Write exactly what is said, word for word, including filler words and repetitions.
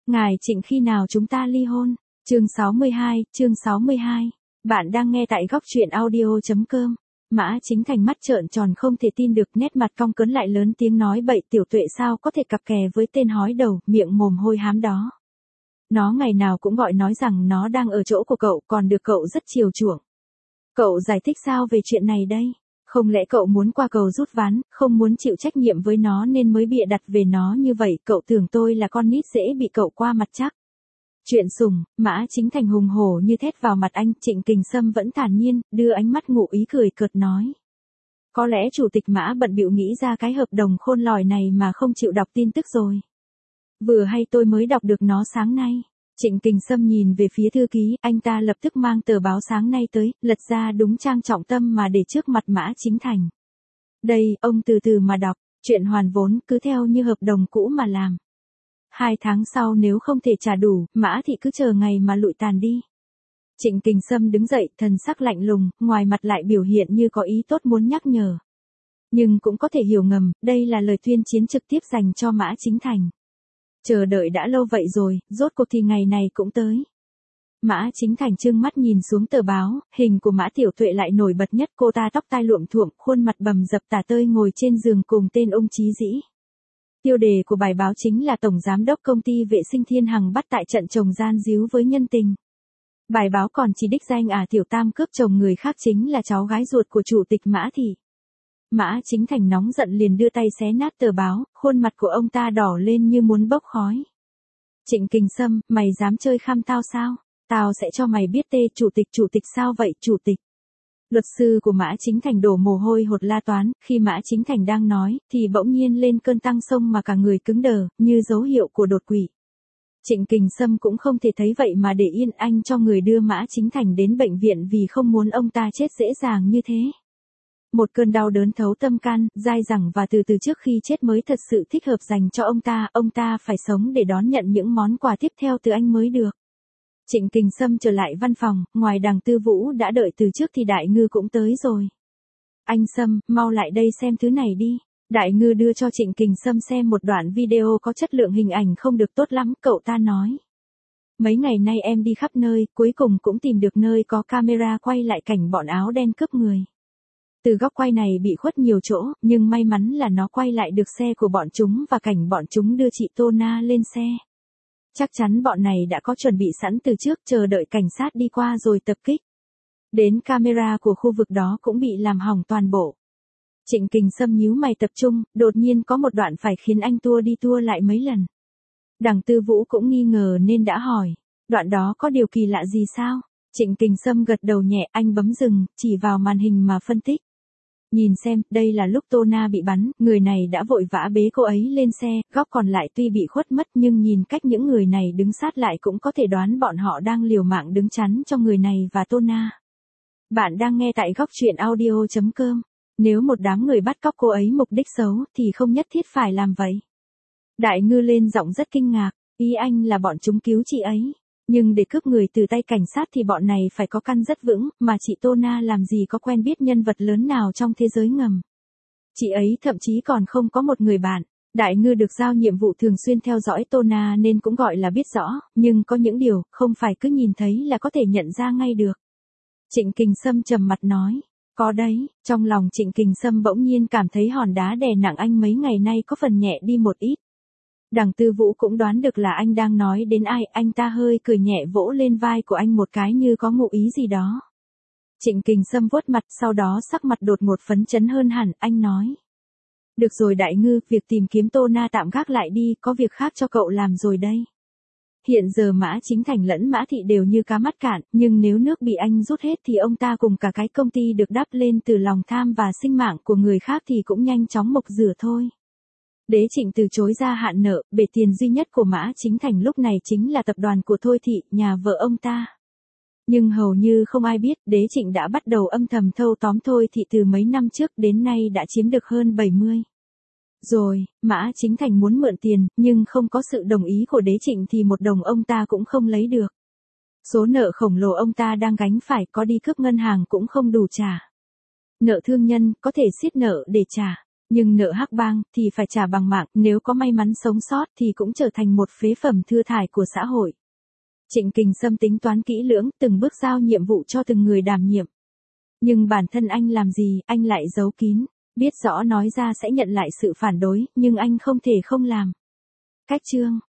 Ngài Trịnh khi nào chúng ta ly hôn? Chương sáu mươi hai, chương sáu mươi hai. Bạn đang nghe tại góc truyện audio chấm com. Mã Chính Thành mắt trợn tròn không thể tin được, nét mặt cong cớn lại lớn tiếng nói bậy, Tiểu Tuệ sao có thể cặp kè với tên hói đầu, miệng mồm hôi hám đó. Nó ngày nào cũng gọi nói rằng nó đang ở chỗ của cậu, còn được cậu rất chiều chuộng. Cậu giải thích sao về chuyện này đây? Không lẽ cậu muốn qua cầu rút ván, không muốn chịu trách nhiệm với nó nên mới bịa đặt về nó như vậy? Cậu tưởng tôi là con nít dễ bị cậu qua mặt chắc? Chuyện sùng, Mã Chính Thành hùng hổ như thét vào mặt anh. Trịnh Kình Sâm vẫn thản nhiên, đưa ánh mắt ngụ ý cười cợt nói. Có lẽ chủ tịch Mã bận bịu nghĩ ra cái hợp đồng khôn lỏi này mà không chịu đọc tin tức rồi. Vừa hay tôi mới đọc được nó sáng nay. Trịnh Kình Sâm nhìn về phía thư ký, anh ta lập tức mang tờ báo sáng nay tới, lật ra đúng trang trọng tâm mà để trước mặt Mã Chính Thành. Đây, ông từ từ mà đọc, chuyện hoàn vốn cứ theo như hợp đồng cũ mà làm. Hai tháng sau nếu không thể trả đủ, Mã thị cứ chờ ngày mà lụi tàn đi. Trịnh Kình Sâm đứng dậy, thần sắc lạnh lùng, ngoài mặt lại biểu hiện như có ý tốt muốn nhắc nhở. Nhưng cũng có thể hiểu ngầm, đây là lời tuyên chiến trực tiếp dành cho Mã Chính Thành. Chờ đợi đã lâu vậy rồi, rốt cuộc thì ngày này cũng tới. Mã Chính Thành trừng mắt nhìn xuống tờ báo, hình của Mã Tiểu Tuệ lại nổi bật nhất, cô ta tóc tai luộm thuộm, khuôn mặt bầm dập tả tơi ngồi trên giường cùng tên ông Chí Dĩ. Tiêu đề của bài báo chính là Tổng Giám đốc Công ty Vệ sinh Thiên Hằng bắt tại trận chồng gian díu với nhân tình. Bài báo còn chỉ đích danh à Tiểu Tam cướp chồng người khác chính là cháu gái ruột của chủ tịch Mã thị. Mã Chính Thành nóng giận liền đưa tay xé nát tờ báo, khuôn mặt của ông ta đỏ lên như muốn bốc khói. Trịnh Kình Sâm, mày dám chơi khăm tao sao? Tao sẽ cho mày biết tê. Chủ tịch chủ tịch sao vậy chủ tịch? Luật sư của Mã Chính Thành đổ mồ hôi hột la toán, khi Mã Chính Thành đang nói, thì bỗng nhiên lên cơn tăng sông mà cả người cứng đờ, như dấu hiệu của đột quỵ. Trịnh Kình Sâm cũng không thể thấy vậy mà để yên, anh cho người đưa Mã Chính Thành đến bệnh viện vì không muốn ông ta chết dễ dàng như thế. Một cơn đau đớn thấu tâm can, dai dẳng và từ từ trước khi chết mới thật sự thích hợp dành cho ông ta, ông ta phải sống để đón nhận những món quà tiếp theo từ anh mới được. Trịnh Kình Sâm trở lại văn phòng, ngoài Đằng Tư Vũ đã đợi từ trước thì Đại Ngư cũng tới rồi. Anh Sâm, mau lại đây xem thứ này đi. Đại Ngư đưa cho Trịnh Kình Sâm xem một đoạn video có chất lượng hình ảnh không được tốt lắm, cậu ta nói. Mấy ngày nay em đi khắp nơi, cuối cùng cũng tìm được nơi có camera quay lại cảnh bọn áo đen cướp người. Từ góc quay này bị khuất nhiều chỗ, nhưng may mắn là nó quay lại được xe của bọn chúng và cảnh bọn chúng đưa chị Tô Na lên xe. Chắc chắn bọn này đã có chuẩn bị sẵn từ trước, chờ đợi cảnh sát đi qua rồi tập kích. Đến camera của khu vực đó cũng bị làm hỏng toàn bộ. Trịnh Kình Sâm nhíu mày tập trung, đột nhiên có một đoạn phải khiến anh tua đi tua lại mấy lần. Đằng Tư Vũ cũng nghi ngờ nên đã hỏi, đoạn đó có điều kỳ lạ gì sao? Trịnh Kình Sâm gật đầu nhẹ, anh bấm dừng, chỉ vào màn hình mà phân tích. Nhìn xem, đây là lúc Tô Na bị bắn, người này đã vội vã bế cô ấy lên xe, góc còn lại tuy bị khuất mất nhưng nhìn cách những người này đứng sát lại cũng có thể đoán bọn họ đang liều mạng đứng chắn cho người này và Tô Na. Bạn đang nghe tại góc truyện audio chấm com. Nếu một đám người bắt cóc cô ấy mục đích xấu thì không nhất thiết phải làm vậy. Đại Ngư lên giọng rất kinh ngạc, ý anh là bọn chúng cứu chị ấy. Nhưng để cướp người từ tay cảnh sát thì bọn này phải có căn rất vững, mà chị Tô Na làm gì có quen biết nhân vật lớn nào trong thế giới ngầm. Chị ấy thậm chí còn không có một người bạn. Đại Ngư được giao nhiệm vụ thường xuyên theo dõi Tô Na nên cũng gọi là biết rõ, nhưng có những điều không phải cứ nhìn thấy là có thể nhận ra ngay được. Trịnh Kình Sâm trầm mặt nói, có đấy, trong lòng Trịnh Kình Sâm bỗng nhiên cảm thấy hòn đá đè nặng anh mấy ngày nay có phần nhẹ đi một ít. Đằng Tư Vũ cũng đoán được là anh đang nói đến ai, anh ta hơi cười nhẹ vỗ lên vai của anh một cái như có ngụ ý gì đó. Trịnh Kình Sâm vuốt mặt, sau đó sắc mặt đột ngột phấn chấn hơn hẳn, anh nói. Được rồi Đại Ngư, việc tìm kiếm Tô Na tạm gác lại đi, có việc khác cho cậu làm rồi đây. Hiện giờ Mã Chính Thành lẫn Mã Thị đều như cá mắt cạn, nhưng nếu nước bị anh rút hết thì ông ta cùng cả cái công ty được đắp lên từ lòng tham và sinh mạng của người khác thì cũng nhanh chóng mộc rửa thôi. Đế Trịnh từ chối gia hạn nợ, bể tiền duy nhất của Mã Chính Thành lúc này chính là tập đoàn của Thôi Thị, nhà vợ ông ta. Nhưng hầu như không ai biết, Đế Trịnh đã bắt đầu âm thầm thâu tóm Thôi Thị từ mấy năm trước đến nay đã chiếm được hơn bảy mươi. Rồi, Mã Chính Thành muốn mượn tiền, nhưng không có sự đồng ý của Đế Trịnh thì một đồng ông ta cũng không lấy được. Số nợ khổng lồ ông ta đang gánh phải, có đi cướp ngân hàng cũng không đủ trả. Nợ thương nhân, có thể siết nợ để trả. Nhưng nợ hắc bang thì phải trả bằng mạng, nếu có may mắn sống sót thì cũng trở thành một phế phẩm thưa thải của xã hội. Trịnh Kình Sâm tính toán kỹ lưỡng, từng bước giao nhiệm vụ cho từng người đảm nhiệm. Nhưng bản thân anh làm gì, anh lại giấu kín, biết rõ nói ra sẽ nhận lại sự phản đối, nhưng anh không thể không làm. Cách chương